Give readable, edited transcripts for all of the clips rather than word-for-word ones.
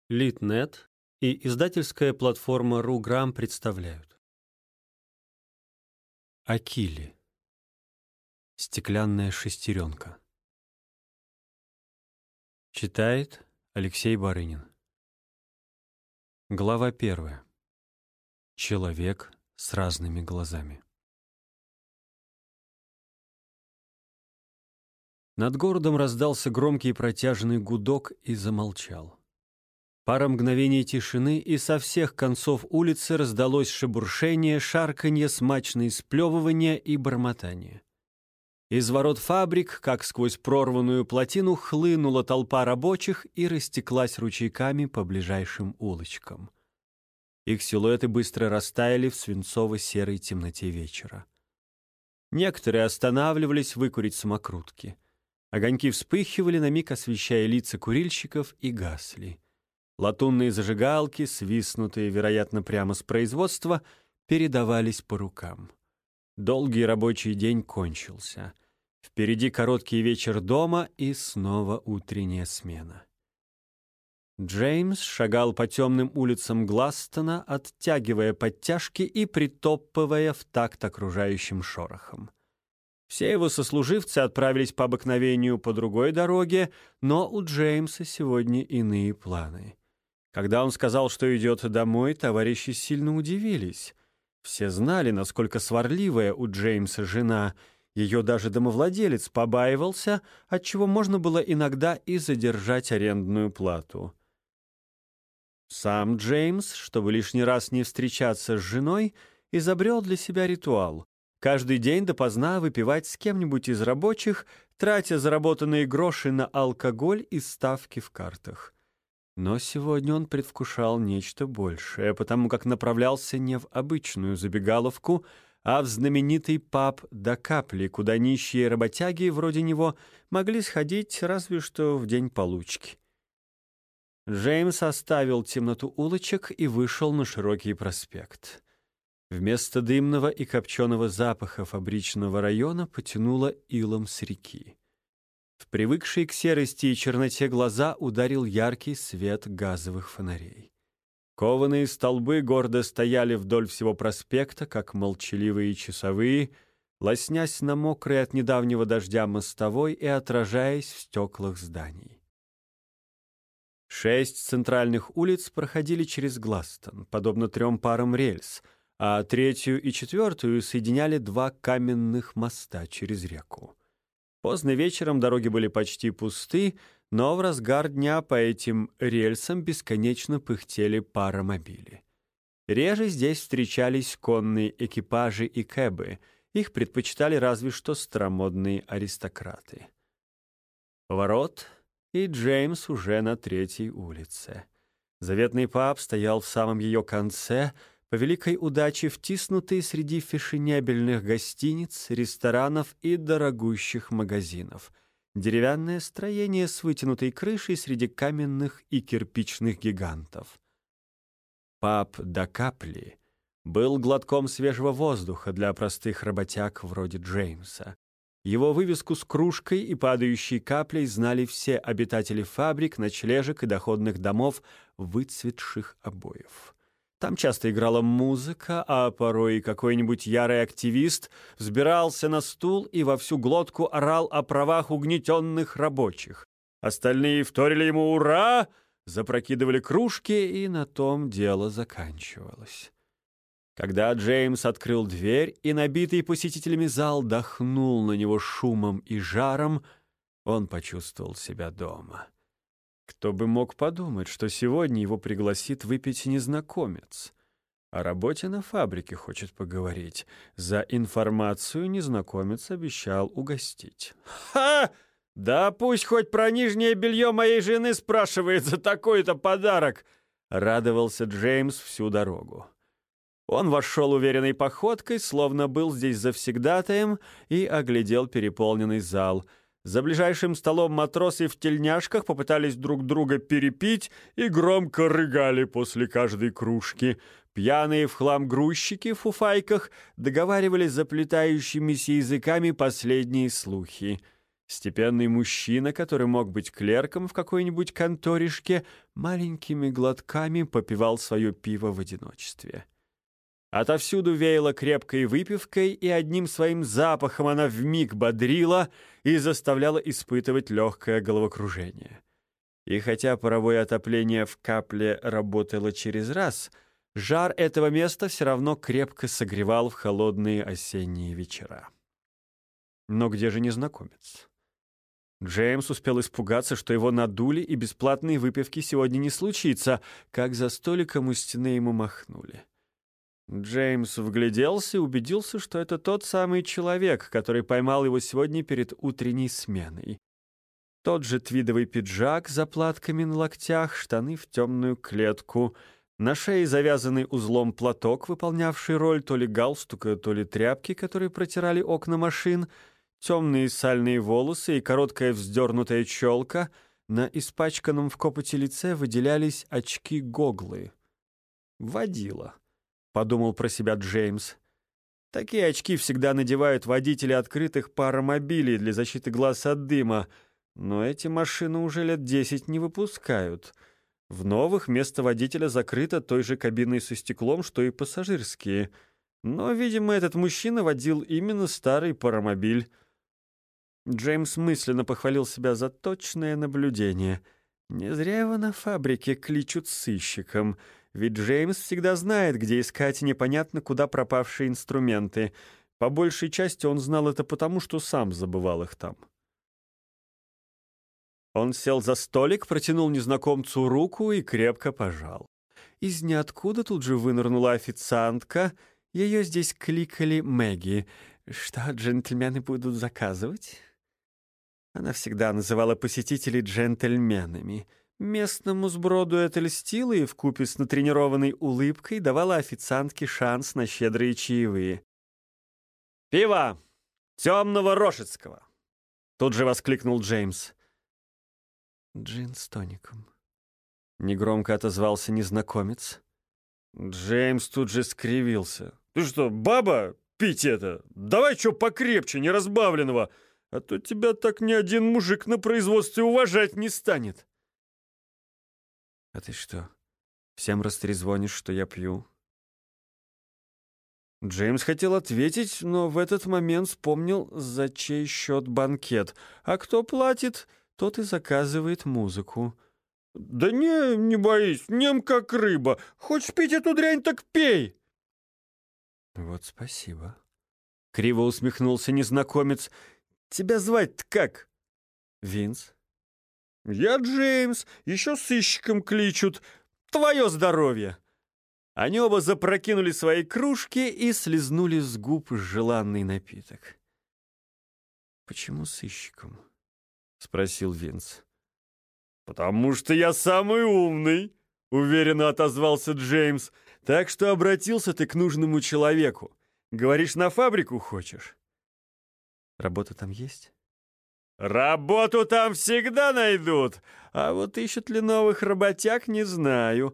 Литнет и издательская платформа RuGram представляют. Акили. Стеклянная шестеренка. Читает Алексей Барынин. Глава 1. Человек с разными глазами. Над городом раздался громкий протяжный гудок и замолчал. Пара мгновений тишины, и со всех концов улицы раздалось шебуршение, шарканье, смачные сплевывания и бормотание. Из ворот фабрик, как сквозь прорванную плотину, хлынула толпа рабочих и растеклась ручейками по ближайшим улочкам. Их силуэты быстро растаяли в свинцово-серой темноте вечера. Некоторые останавливались выкурить самокрутки. Огоньки вспыхивали, на миг освещая лица курильщиков, и гасли. Латунные зажигалки, свистнутые, вероятно, прямо с производства, передавались по рукам. Долгий рабочий день кончился. Впереди короткий вечер дома и снова утренняя смена. Джеймс шагал по темным улицам Гластона, оттягивая подтяжки и притопывая в такт окружающим шорохом. Все его сослуживцы отправились по обыкновению по другой дороге, но у Джеймса сегодня иные планы. Когда он сказал, что идет домой, товарищи сильно удивились. Все знали, насколько сварливая у Джеймса жена. Ее даже домовладелец побаивался, отчего можно было иногда и задержать арендную плату. Сам Джеймс, чтобы лишний раз не встречаться с женой, изобрел для себя ритуал. Каждый день допоздна выпивать с кем-нибудь из рабочих, тратя заработанные гроши на алкоголь и ставки в картах. Но сегодня он предвкушал нечто большее, потому как направлялся не в обычную забегаловку, а в знаменитый паб «До капли», куда нищие работяги вроде него могли сходить разве что в день получки. Джеймс оставил темноту улочек и вышел на широкий проспект. Вместо дымного и копченого запаха фабричного района потянуло илом с реки. В привыкшие к серости и черноте глаза ударил яркий свет газовых фонарей. Кованые столбы гордо стояли вдоль всего проспекта, как молчаливые часовые, лоснясь на мокрой от недавнего дождя мостовой и отражаясь в стеклах зданий. 6 центральных улиц проходили через Гластон, подобно 3 парам рельс, а 3-ю и 4-ю соединяли 2 каменных моста через реку. Поздно вечером дороги были почти пусты, но в разгар дня по этим рельсам бесконечно пыхтели паромобили. Реже здесь встречались конные экипажи и кэбы, их предпочитали разве что старомодные аристократы. Поворот, и Джеймс уже на 3-й улице. Заветный паб стоял в самом ее конце, по великой удаче втиснутый среди фешенебельных гостиниц, ресторанов и дорогущих магазинов. Деревянное строение с вытянутой крышей среди каменных и кирпичных гигантов. Паб «До капли» был глотком свежего воздуха для простых работяг вроде Джеймса. Его вывеску с кружкой и падающей каплей знали все обитатели фабрик, ночлежек и доходных домов выцветших обоев. Там часто играла музыка, а порой и какой-нибудь ярый активист взбирался на стул и во всю глотку орал о правах угнетенных рабочих. Остальные вторили ему «Ура!», запрокидывали кружки, и на том дело заканчивалось. Когда Джеймс открыл дверь, и набитый посетителями зал дохнул на него шумом и жаром, он почувствовал себя дома. Кто бы мог подумать, что сегодня его пригласит выпить незнакомец. О работе на фабрике хочет поговорить. За информацию незнакомец обещал угостить. «Ха! Да пусть хоть про нижнее белье моей жены спрашивает за такой-то подарок!» — радовался Джеймс всю дорогу. Он вошел уверенной походкой, словно был здесь завсегдатаем, и оглядел переполненный зал. За ближайшим столом матросы в тельняшках попытались друг друга перепить и громко рыгали после каждой кружки. Пьяные в хлам грузчики в фуфайках договаривались заплетающимися языками последние слухи. Степенный мужчина, который мог быть клерком в какой-нибудь конторишке, маленькими глотками попивал свое пиво в одиночестве. Отовсюду веяло крепкой выпивкой, и одним своим запахом она вмиг бодрила и заставляла испытывать легкое головокружение. И хотя паровое отопление в капле работало через раз, жар этого места все равно крепко согревал в холодные осенние вечера. Но где же незнакомец? Джеймс успел испугаться, что его надули, и бесплатной выпивки сегодня не случится, как за столиком у стены ему махнули. Джеймс вгляделся и убедился, что это тот самый человек, который поймал его сегодня перед утренней сменой. Тот же твидовый пиджак с заплатками на локтях, штаны в темную клетку, на шее завязанный узлом платок, выполнявший роль то ли галстука, то ли тряпки, которые протирали окна машин, темные сальные волосы и короткая вздернутая челка, на испачканном в копоти лице выделялись очки-гоглы. «Водила», — подумал про себя Джеймс. «Такие очки всегда надевают водители открытых паромобилей для защиты глаз от дыма, но эти машины уже лет 10 не выпускают. В новых место водителя закрыто той же кабиной со стеклом, что и пассажирские. Но, видимо, этот мужчина водил именно старый паромобиль». Джеймс мысленно похвалил себя за точное наблюдение. Не зря его на фабрике кличут сыщиком, ведь Джеймс всегда знает, где искать непонятно куда пропавшие инструменты. По большей части он знал это потому, что сам забывал их там. Он сел за столик, протянул незнакомцу руку и крепко пожал. Из ниоткуда тут же вынырнула официантка. Ее здесь кликали Мэгги. «Что джентльмены будут заказывать?» Она всегда называла посетителей джентльменами. Местному сброду это льстило и вкупе с натренированной улыбкой давала официантке шанс на щедрые чаевые. «Пиво! Темного рошетского!» Тут же воскликнул Джеймс. «Джин с тоником», — негромко отозвался незнакомец. Джеймс тут же скривился. «Ты что, баба, пить это? Давай что покрепче, неразбавленного, а то тебя так ни один мужик на производстве уважать не станет». «А ты что, всем растрезвонишь, что я пью?» Джеймс хотел ответить, но в этот момент вспомнил, за чей счет банкет. А кто платит, тот и заказывает музыку. «Да не боись, нем как рыба. Хочешь пить эту дрянь, так пей!» «Вот спасибо», — криво усмехнулся незнакомец. «Тебя звать-то как?» «Винс». «Я Джеймс, еще сыщиком кличут. Твое здоровье!» Они оба запрокинули свои кружки и слезнули с губ желанный напиток. «Почему сыщиком?» — спросил Винс. «Потому что я самый умный», — уверенно отозвался Джеймс. «Так что обратился ты к нужному человеку. Говоришь, на фабрику хочешь?» «Работа там есть?» «Работу там всегда найдут, а вот ищут ли новых работяг, не знаю.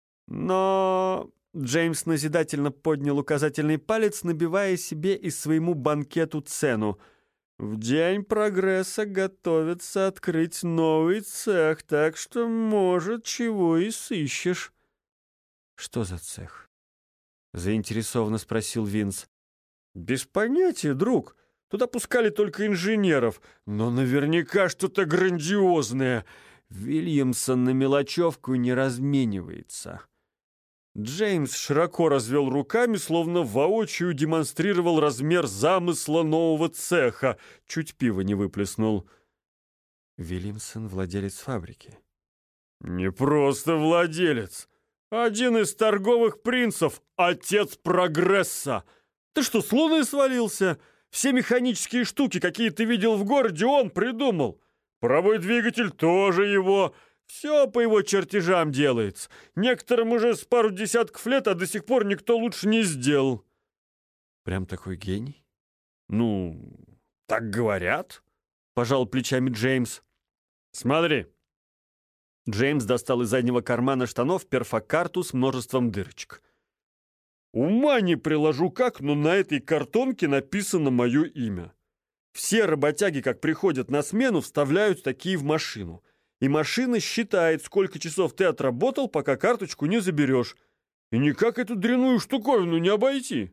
Но...» Джеймс назидательно поднял указательный палец, набивая себе и своему банкету цену. «В день прогресса готовится открыть новый цех, так что, может, чего и сыщешь». «Что за цех?» — заинтересованно спросил Винс. «Без понятия, друг. Туда пускали только инженеров, но наверняка что-то грандиозное. Вильямсон на мелочевку не разменивается». Джеймс широко развел руками, словно воочию демонстрировал размер замысла нового цеха. Чуть пива не выплеснул. «Вильямсон — владелец фабрики». «Не просто владелец. Один из торговых принцев, отец прогресса. Ты что, с луны свалился? Все механические штуки, какие ты видел в городе, он придумал. Паровой двигатель тоже его. Все по его чертежам делается. Некоторым уже с пару десятков лет, а до сих пор никто лучше не сделал». «Прям такой гений?» «Ну, так говорят», — пожал плечами Джеймс. «Смотри». Джеймс достал из заднего кармана штанов перфокарту с множеством дырочек. «Ума не приложу как, но на этой картонке написано мое имя. Все работяги, как приходят на смену, вставляют такие в машину. И машина считает, сколько часов ты отработал, пока карточку не заберешь. И никак эту дрянную штуковину не обойти.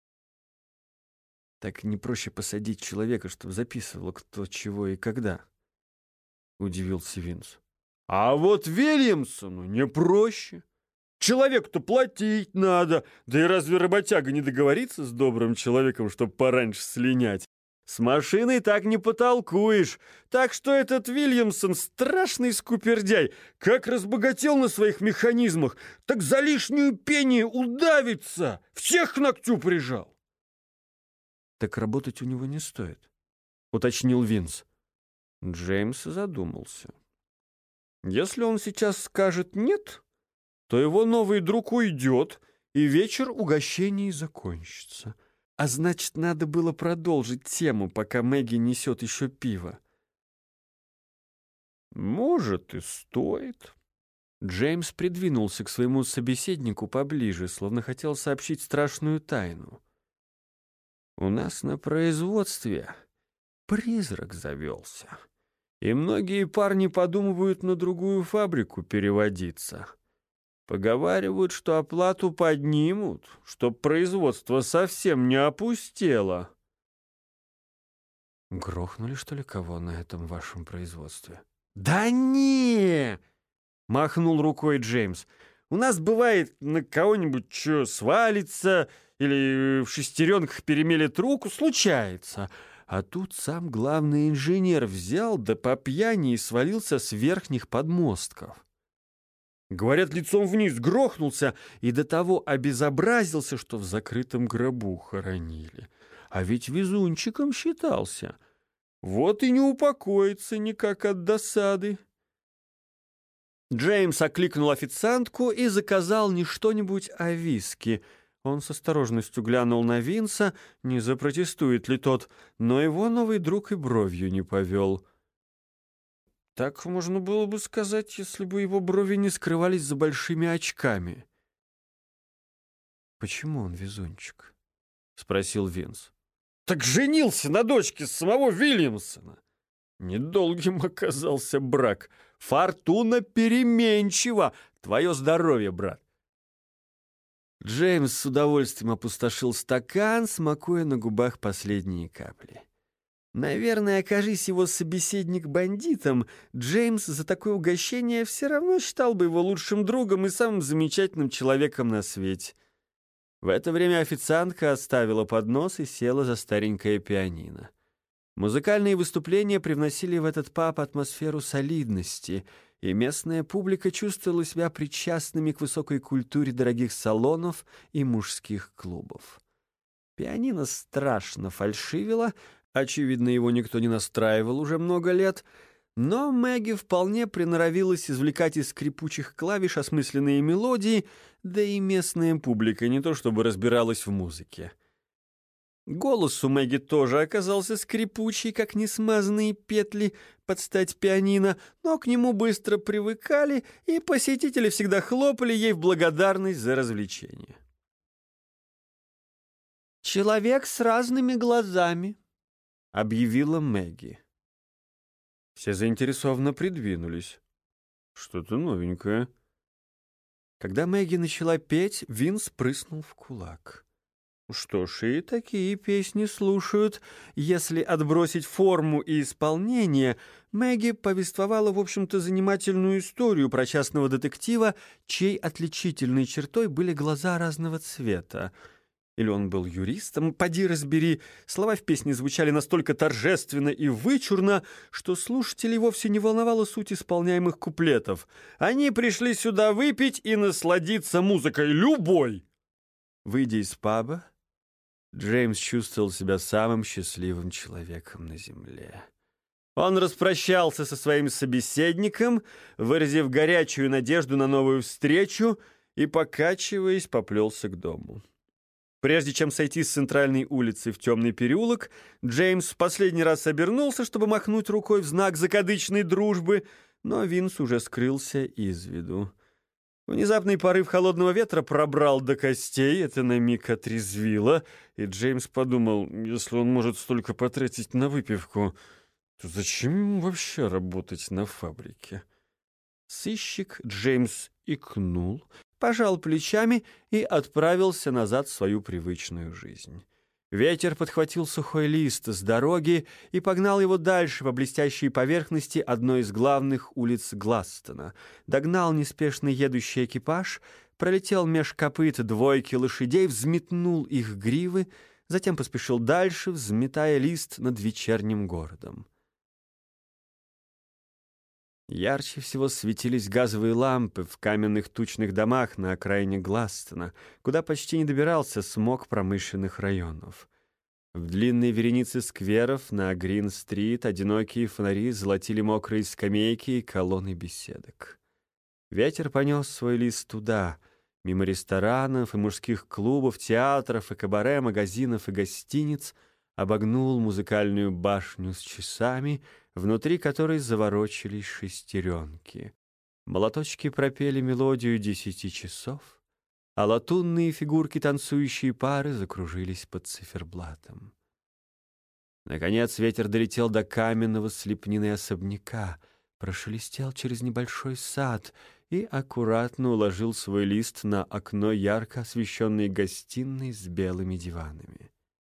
Так не проще посадить человека, чтобы записывал, кто, чего и когда? Удивился Винс. А вот Вильямсону не проще. Человеку-то платить надо. Да и разве работяга не договорится с добрым человеком, чтобы пораньше слинять? С машиной так не потолкуешь. Так что этот Вильямсон страшный скупердяй. Как разбогател на своих механизмах, так за лишнюю пению удавится. Всех к ногтю прижал. Так работать у него не стоит, уточнил Винс. Джеймс задумался. Если он сейчас скажет «нет», то его новый друг уйдет, и вечер угощений закончится. А значит, надо было продолжить тему, пока Мэгги несет еще пиво. Может, и стоит. Джеймс придвинулся к своему собеседнику поближе, словно хотел сообщить страшную тайну. У нас на производстве призрак завелся, и многие парни подумывают на другую фабрику переводиться. Поговаривают, что оплату поднимут, чтоб производство совсем не опустело. Грохнули, что ли, кого на этом вашем производстве? Да не! Махнул рукой Джеймс. У нас бывает на кого-нибудь что свалится или в шестеренках перемелет руку, случается. А тут сам главный инженер взял да по пьяни и свалился с верхних подмостков. Говорят, лицом вниз грохнулся и до того обезобразился, что в закрытом гробу хоронили. А ведь везунчиком считался. Вот и не упокоится никак от досады. Джеймс окликнул официантку и заказал не что-нибудь, а виски. Он с осторожностью глянул на Винса, не запротестует ли тот, но его новый друг и бровью не повел. Так можно было бы сказать, если бы его брови не скрывались за большими очками. «Почему он везунчик?» — спросил Винс. «Так женился на дочке самого Вильямсона. Недолгим оказался брак. Фортуна переменчива. Твое здоровье, брат!» Джеймс с удовольствием опустошил стакан, смакуя на губах последние капли. Наверное, окажись его собеседник бандитом, Джеймс за такое угощение все равно считал бы его лучшим другом и самым замечательным человеком на свете. В это время официантка оставила поднос и села за старенькое пианино. Музыкальные выступления привносили в этот паб атмосферу солидности, и местная публика чувствовала себя причастными к высокой культуре дорогих салонов и мужских клубов. Пианино страшно фальшивило. Очевидно, его никто не настраивал уже много лет, но Мэгги вполне приноровилась извлекать из скрипучих клавиш осмысленные мелодии, да и местная публика не то чтобы разбиралась в музыке. Голос у Мэгги тоже оказался скрипучий, как несмазанные петли под стать пианино, но к нему быстро привыкали, и посетители всегда хлопали ей в благодарность за развлечение. «Человек с разными глазами», — объявила Мэгги. Все заинтересованно придвинулись. Что-то новенькое. Когда Мэгги начала петь, Винс прыснул в кулак. Что ж, и такие песни слушают. Если отбросить форму и исполнение, Мэгги повествовала, в общем-то, занимательную историю про частного детектива, чьей отличительной чертой были глаза разного цвета. Или он был юристом, поди разбери. Слова в песне звучали настолько торжественно и вычурно, что слушателей вовсе не волновала суть исполняемых куплетов. Они пришли сюда выпить и насладиться музыкой любой. Выйдя из паба, Джеймс чувствовал себя самым счастливым человеком на земле. Он распрощался со своим собеседником, выразив горячую надежду на новую встречу, и, покачиваясь, поплелся к дому. Прежде чем сойти с центральной улицы в темный переулок, Джеймс в последний раз обернулся, чтобы махнуть рукой в знак закадычной дружбы, но Винс уже скрылся из виду. Внезапный порыв холодного ветра пробрал до костей, это на миг отрезвило, и Джеймс подумал, если он может столько потратить на выпивку, то зачем ему вообще работать на фабрике? Сыщик Джеймс икнул, пожал плечами и отправился назад в свою привычную жизнь. Ветер подхватил сухой лист с дороги и погнал его дальше по блестящей поверхности одной из главных улиц Гластона. Догнал неспешно едущий экипаж, пролетел меж копыт двойки лошадей, взметнул их гривы, затем поспешил дальше, взметая лист над вечерним городом. Ярче всего светились газовые лампы в каменных тучных домах на окраине Гластона, куда почти не добирался смог промышленных районов. В длинной веренице скверов на Грин-стрит одинокие фонари золотили мокрые скамейки и колонны беседок. Ветер понес свой лист туда, мимо ресторанов и мужских клубов, театров и кабаре, магазинов и гостиниц, обогнул музыкальную башню с часами, внутри которой заворочились шестеренки. Молоточки пропели мелодию 10 часов, а латунные фигурки танцующей пары закружились под циферблатом. Наконец ветер долетел до каменного с лепнины особняка, прошелестел через небольшой сад и аккуратно уложил свой лист на окно ярко освещенной гостиной с белыми диванами.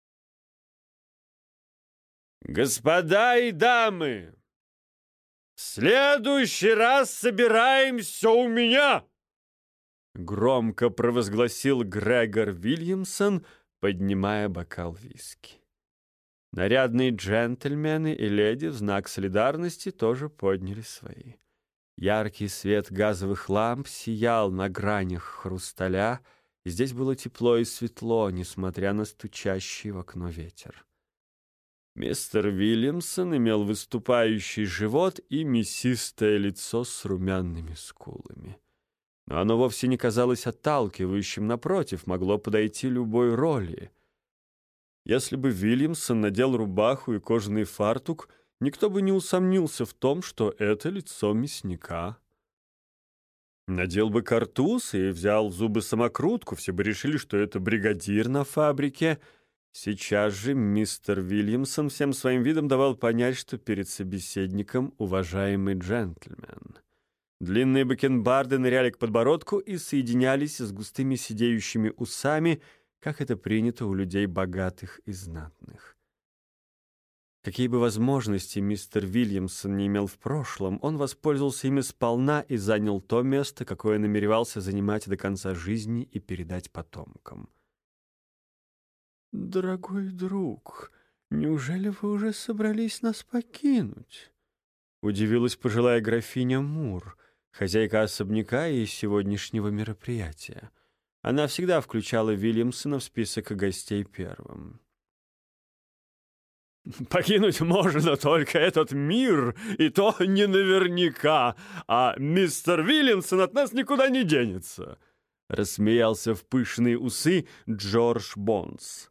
«Господа и дамы, в следующий раз собираемся у меня!» Громко провозгласил Грегор Вильямсон, поднимая бокал виски. Нарядные джентльмены и леди в знак солидарности тоже подняли свои. Яркий свет газовых ламп сиял на гранях хрусталя, и здесь было тепло и светло, несмотря на стучащий в окно ветер. Мистер Вильямсон имел выступающий живот и мясистое лицо с румяными скулами. Но оно вовсе не казалось отталкивающим, напротив, могло подойти любой роли. Если бы Вильямсон надел рубаху и кожаный фартук, никто бы не усомнился в том, что это лицо мясника. Надел бы картуз и взял в зубы самокрутку, все бы решили, что это бригадир на фабрике. Сейчас же мистер Вильямсон всем своим видом давал понять, что перед собеседником уважаемый джентльмен. Длинные бакенбарды ныряли к подбородку и соединялись с густыми сидеющими усами, как это принято у людей богатых и знатных. Какие бы возможности мистер Вильямсон не имел в прошлом, он воспользовался ими сполна и занял то место, какое намеревался занимать до конца жизни и передать потомкам. «Дорогой друг, неужели вы уже собрались нас покинуть?» — удивилась пожилая графиня Мур, хозяйка особняка и сегодняшнего мероприятия. Она всегда включала Вильямсона в список гостей первым. «Покинуть можно только этот мир, и то не наверняка, а мистер Вильямсон от нас никуда не денется», — рассмеялся в пышные усы Джордж Бонс.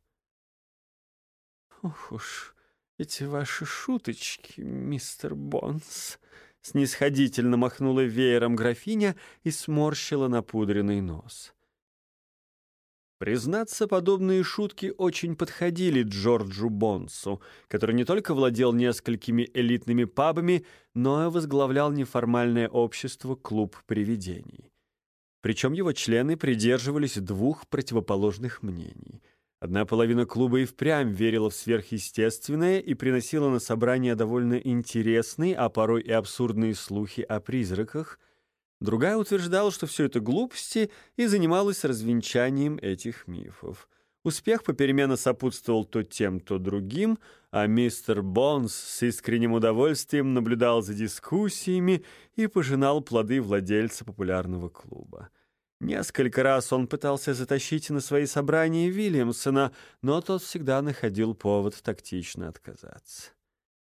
«Ох уж эти ваши шуточки, мистер Бонс!» Снисходительно махнула веером графиня и сморщила напудренный нос. Признаться, подобные шутки очень подходили Джорджу Бонсу, который не только владел несколькими элитными пабами, но и возглавлял неформальное общество «Клуб привидений». Причем его члены придерживались двух противоположных мнений. Одна половина клуба и впрямь верила в сверхъестественное и приносила на собрания довольно интересные, а порой и абсурдные слухи о призраках. Другая утверждала, что все это глупости, и занималась развенчанием этих мифов. Успех попеременно сопутствовал то тем, то другим, а мистер Бонс с искренним удовольствием наблюдал за дискуссиями и пожинал плоды владельца популярного клуба. Несколько раз он пытался затащить на свои собрания Вильямсона, но тот всегда находил повод тактично отказаться.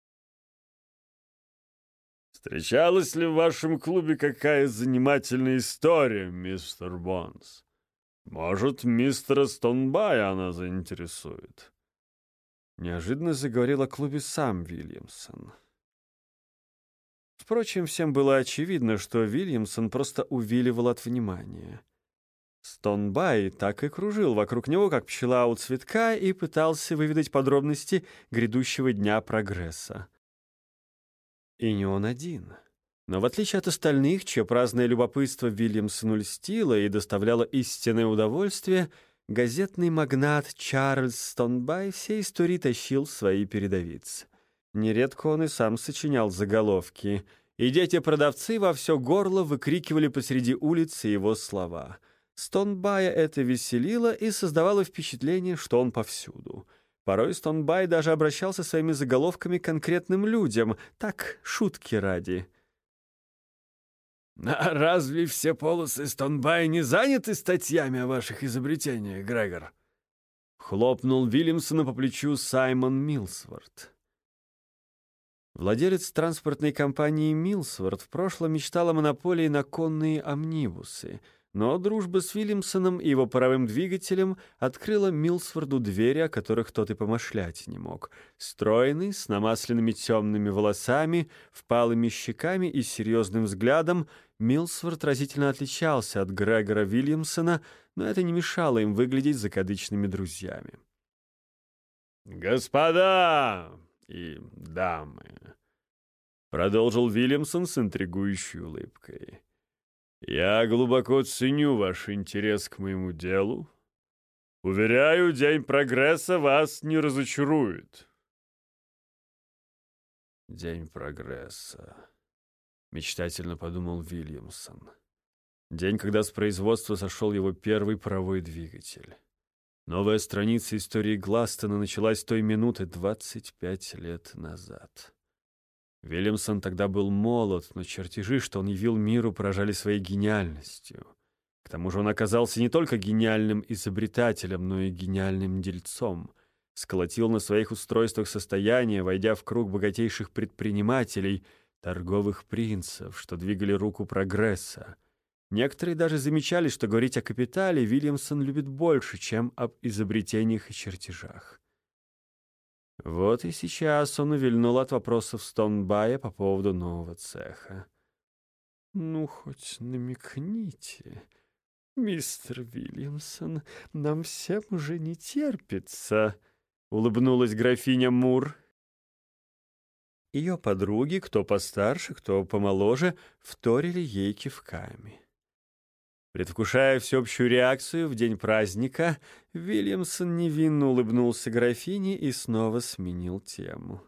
«Встречалась ли в вашем клубе какая занимательная история, мистер Бонс? Может, мистера Стонбая она заинтересует?» Неожиданно заговорил о клубе сам Вильямсон. Впрочем, всем было очевидно, что Вильямсон просто увиливал от внимания. Стонбай так и кружил вокруг него, как пчела у цветка, и пытался выведать подробности грядущего дня прогресса. И не он один. Но в отличие от остальных, чье праздное любопытство Вильямсону льстило и доставляло истинное удовольствие, газетный магнат Чарльз Стонбай все истории тащил в свои передовицы. Нередко он и сам сочинял заголовки, и дети-продавцы во все горло выкрикивали посреди улицы его слова. Стонбая это веселило и создавало впечатление, что он повсюду. Порой Стонбай даже обращался своими заголовками к конкретным людям, так, шутки ради. «А разве все полосы Стонбая не заняты статьями о ваших изобретениях, Грегор?» Хлопнул Вильямсона по плечу Саймон Милсворт. Владелец транспортной компании Милсворт в прошлом мечтал о монополии на конные амнибусы, но дружба с Вильямсоном и его паровым двигателем открыла Милсворду двери, о которых тот и помышлять не мог. Стройный, с намасленными темными волосами, впалыми щеками и серьезным взглядом, Милсворт разительно отличался от Грегора Вильямсона, но это не мешало им выглядеть закадычными друзьями. «Господа и дамы», — продолжил Вильямсон с интригующей улыбкой, — «я глубоко ценю ваш интерес к моему делу. Уверяю, День прогресса вас не разочарует». «День прогресса», — мечтательно подумал Вильямсон. День, когда с производства сошел его первый паровой двигатель. Новая страница истории Гластона началась той минуты 25 лет назад. Вильямсон тогда был молод, но чертежи, что он явил миру, поражали своей гениальностью. К тому же он оказался не только гениальным изобретателем, но и гениальным дельцом. Сколотил на своих устройствах состояние, войдя в круг богатейших предпринимателей, торговых принцев, что двигали руку прогресса. Некоторые даже замечали, что говорить о капитале Вильямсон любит больше, чем об изобретениях и чертежах. Вот и сейчас он увильнул от вопросов Стонбая по поводу нового цеха. «Ну, хоть намекните, мистер Вильямсон, нам всем уже не терпится», — улыбнулась графиня Мур. Ее подруги, кто постарше, кто помоложе, вторили ей кивками. Предвкушая всеобщую реакцию в день праздника, Вильямсон невинно улыбнулся графине и снова сменил тему.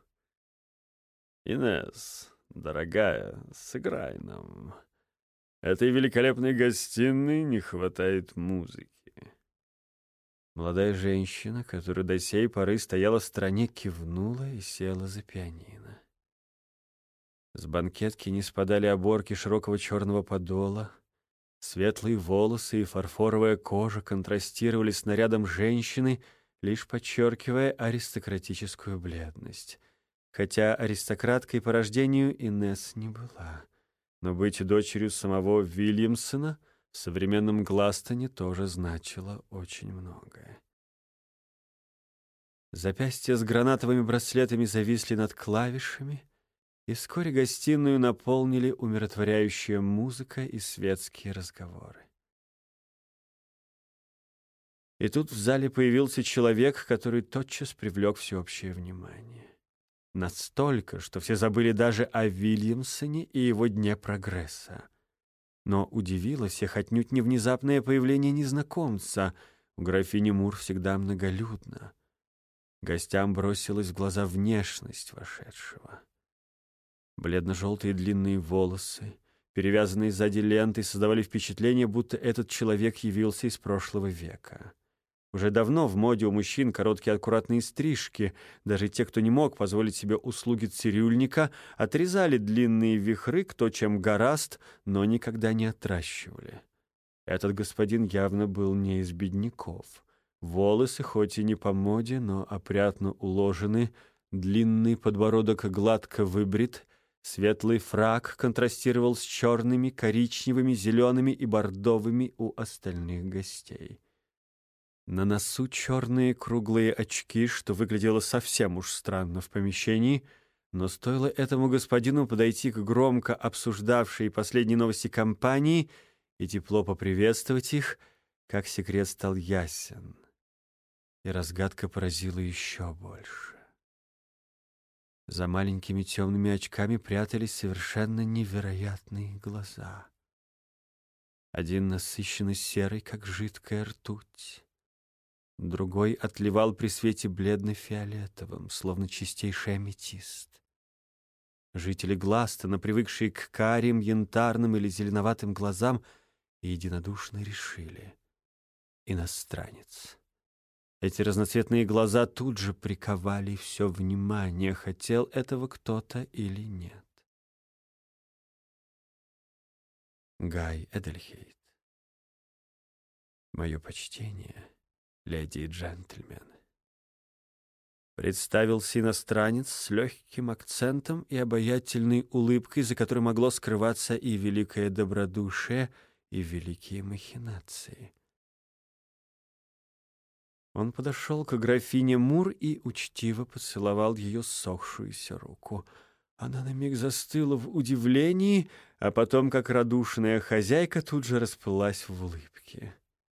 «Инесс, дорогая, сыграй нам. Этой великолепной гостиной не хватает музыки». Молодая женщина, которая до сей поры стояла в стороне, кивнула и села за пианино. С банкетки не спадали оборки широкого черного подола. Светлые волосы и фарфоровая кожа контрастировали с нарядом женщины, лишь подчеркивая аристократическую бледность. Хотя аристократкой по рождению Инесс не была. Но быть дочерью самого Вильямсона в современном Гластоне тоже значило очень многое. Запястья с гранатовыми браслетами зависли над клавишами, и вскоре гостиную наполнили умиротворяющая музыка и светские разговоры. И тут в зале появился человек, который тотчас привлек всеобщее внимание. Настолько, что все забыли даже о Вильямсоне и его дне прогресса. Но удивило всех отнюдь не внезапное появление незнакомца. У графини Мур всегда многолюдно. Гостям бросилась в глаза внешность вошедшего. Бледно-желтые длинные волосы, перевязанные сзади лентой, создавали впечатление, будто этот человек явился из прошлого века. Уже давно в моде у мужчин короткие аккуратные стрижки. Даже те, кто не мог позволить себе услуги цирюльника, отрезали длинные вихры, кто чем горазд, но никогда не отращивали. Этот господин явно был не из бедняков. Волосы, хоть и не по моде, но опрятно уложены, длинный подбородок гладко выбрит, светлый фрак контрастировал с черными, коричневыми, зелеными и бордовыми у остальных гостей. На носу черные круглые очки, что выглядело совсем уж странно в помещении, Но стоило этому господину подойти к громко обсуждавшей последние новости компании и тепло поприветствовать их, как секрет стал ясен, и разгадка поразила еще больше. За маленькими темными очками прятались совершенно невероятные глаза. Один насыщенно серый, как жидкая ртуть. Другой отливал при свете бледно-фиолетовым, словно чистейший аметист. Жители Гластона, привыкшие к карим, янтарным или зеленоватым глазам, единодушно решили: иностранец. Эти разноцветные глаза тут же приковали все внимание, хотел этого кто-то или нет. Гай Эдельхейт. Мое почтение, леди и джентльмены. Представился иностранец с легким акцентом и обаятельной улыбкой, за которой могло скрываться и великое добродушие, и великие махинации. Он подошел к графине Мур и учтиво поцеловал ее ссохшуюся руку. Она на миг застыла в удивлении, а потом, как радушная хозяйка, тут же расплылась в улыбке.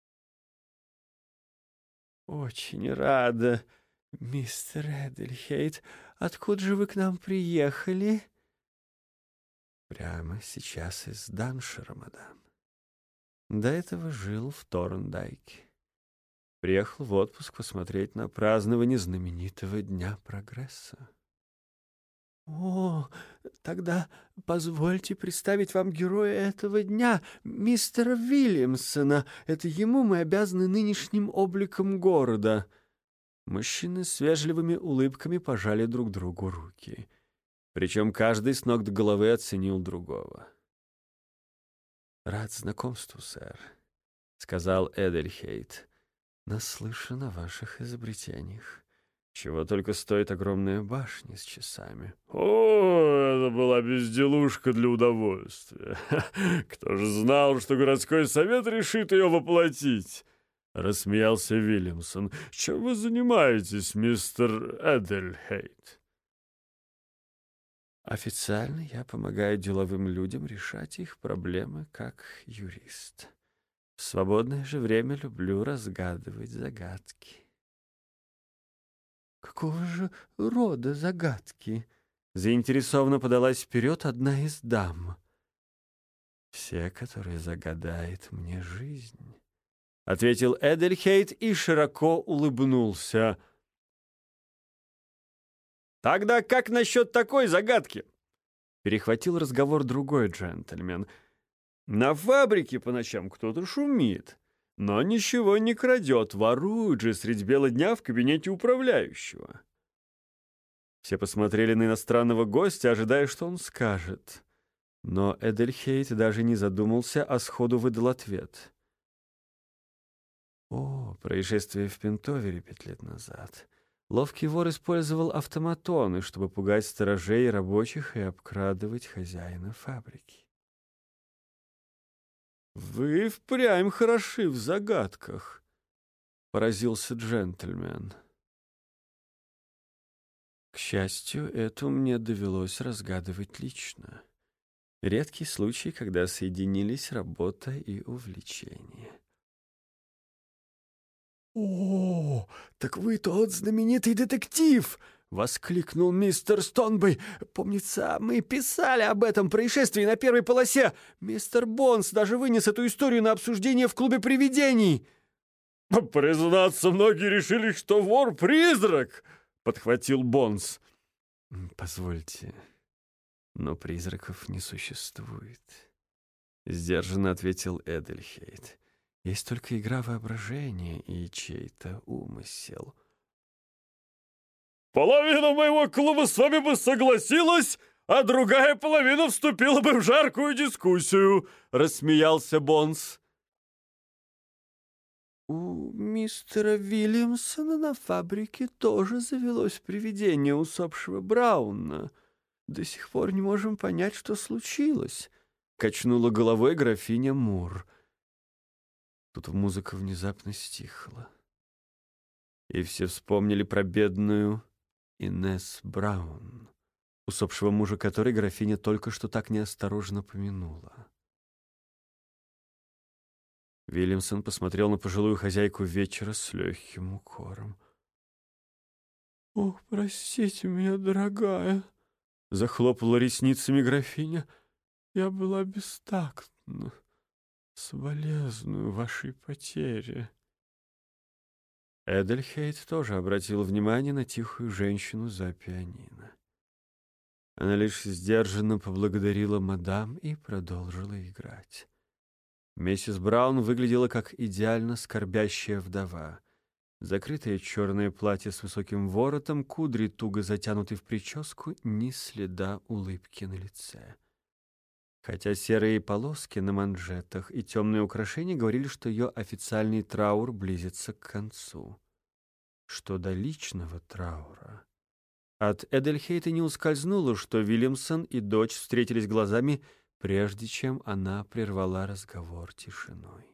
«Очень рада, мистер Эдельхейт. Откуда же вы к нам приехали?» «Прямо сейчас из Даншира, мадам. До этого жил в Торндайке. Приехал в отпуск посмотреть на празднование знаменитого Дня Прогресса». «О, тогда позвольте представить вам героя этого дня, мистера Вильямсона. Это ему мы обязаны нынешним обликом города». Мужчины с вежливыми улыбками пожали друг другу руки. Причем каждый с ног до головы оценил другого. «Рад знакомству, сэр», — сказал Эдельхейт. «Наслышан о ваших изобретениях. Чего только стоит огромная башня с часами». О, это была безделушка для удовольствия. Кто же знал, что городской совет решит ее воплотить? Рассмеялся Вильямсон. Чем вы занимаетесь, мистер Эдельхейт? Официально я помогаю деловым людям решать их проблемы как юрист. В свободное же время люблю разгадывать загадки. «Какого же рода загадки?» Заинтересованно подалась вперед одна из дам. «Все, которые загадает мне жизнь», — ответил Эдельхейт и широко улыбнулся. «Тогда как насчет такой загадки?» Перехватил разговор другой джентльмен. «На фабрике по ночам кто-то шумит, но ничего не крадет, ворует же средь бела дня в кабинете управляющего». Все посмотрели на иностранного гостя, ожидая, что он скажет. Но Эдельхейт даже не задумался, а сходу выдал ответ. «О, происшествие в Пентовере 5 лет назад. Ловкий вор использовал автоматоны, чтобы пугать сторожей и рабочих и обкрадывать хозяина фабрики». «Вы впрямь хороши в загадках», — поразился джентльмен. К счастью, эту мне довелось разгадывать лично. Редкий случай, когда соединились работа и увлечение. «О, так вы тот знаменитый детектив!» — воскликнул мистер Стонбэй. «Помнится, мы писали об этом происшествии на первой полосе. Мистер Бонс даже вынес эту историю на обсуждение в клубе привидений». «Признаться, многие решили, что вор — призрак!» — подхватил Бонс. «Позвольте, но призраков не существует», — сдержанно ответил Эдельхейт. «Есть только игра воображения и чей-то умысел». «Половина моего клуба с вами бы согласилась, а другая половина вступила бы в жаркую дискуссию», — рассмеялся Бонс. «У мистера Вильямсона на фабрике тоже завелось привидение усопшего Брауна. До сих пор не можем понять, что случилось», — качнула головой графиня Мур. Тут музыка внезапно стихла, и все вспомнили про бедную Инесс Браун, усопшего мужа которой графиня только что так неосторожно помянула. Вильямсон посмотрел на пожилую хозяйку вечера с легким укором. «О, простите меня, дорогая!» — захлопала ресницами графиня. «Я была бестактна. Соболезную вашей потере». Эдельхейт тоже обратил внимание на тихую женщину за пианино. Она лишь сдержанно поблагодарила мадам и продолжила играть. Миссис Браун выглядела как идеально скорбящая вдова. Закрытое черное платье с высоким воротом, кудри туго затянуты в прическу, ни следа улыбки на лице. Хотя серые полоски на манжетах и темные украшения говорили, что ее официальный траур близится к концу. Что до личного траура... От Эдельхейта не ускользнуло, что Вильямсон и дочь встретились глазами, прежде чем она прервала разговор тишиной.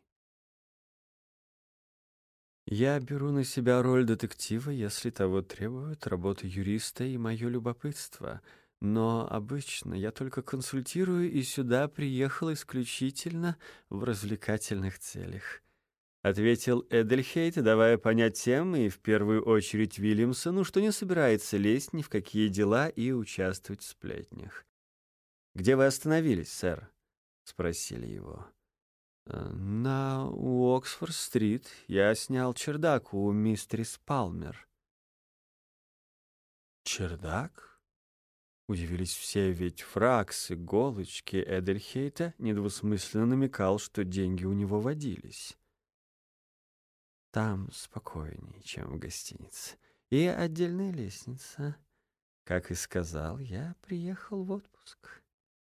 «Я беру на себя роль детектива, если того требует работа юриста и мое любопытство, но обычно я только консультирую и сюда приехал исключительно в развлекательных целях», — ответил Эдельхейт, давая понять тем, и в первую очередь Вильямсону, что не собирается лезть ни в какие дела и участвовать в сплетнях. «Где вы остановились, сэр?» — спросили его. «На Уоксфорд-стрит. Я снял чердак у мистерис Палмер». «Чердак?» — удивились все, ведь фрак с иголочки Эдельхейта недвусмысленно намекал, что деньги у него водились. «Там спокойнее, чем в гостинице. И отдельная лестница. Как и сказал, я приехал в отпуск».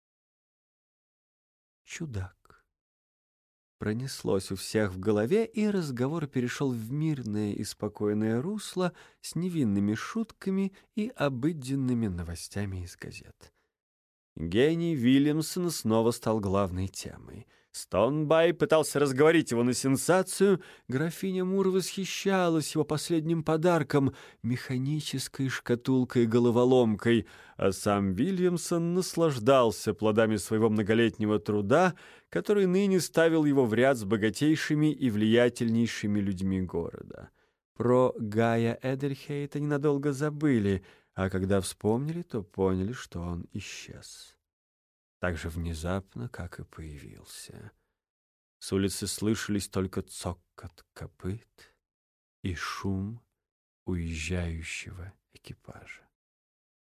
«Чудак». Пронеслось у всех в голове, и разговор перешел в мирное и спокойное русло с невинными шутками и обыденными новостями из газет. Гений Вильямсона снова стал главной темой. Стоунбай пытался разговорить его на сенсацию. Графиня Мур восхищалась его последним подарком — механической шкатулкой-головоломкой, а сам Вильямсон наслаждался плодами своего многолетнего труда, который ныне ставил его в ряд с богатейшими и влиятельнейшими людьми города. Про Гая Эдельхейта ненадолго забыли, а когда вспомнили, то поняли, что он исчез. Так же внезапно, как и появился. С улицы слышались только цокот копыт и шум уезжающего экипажа.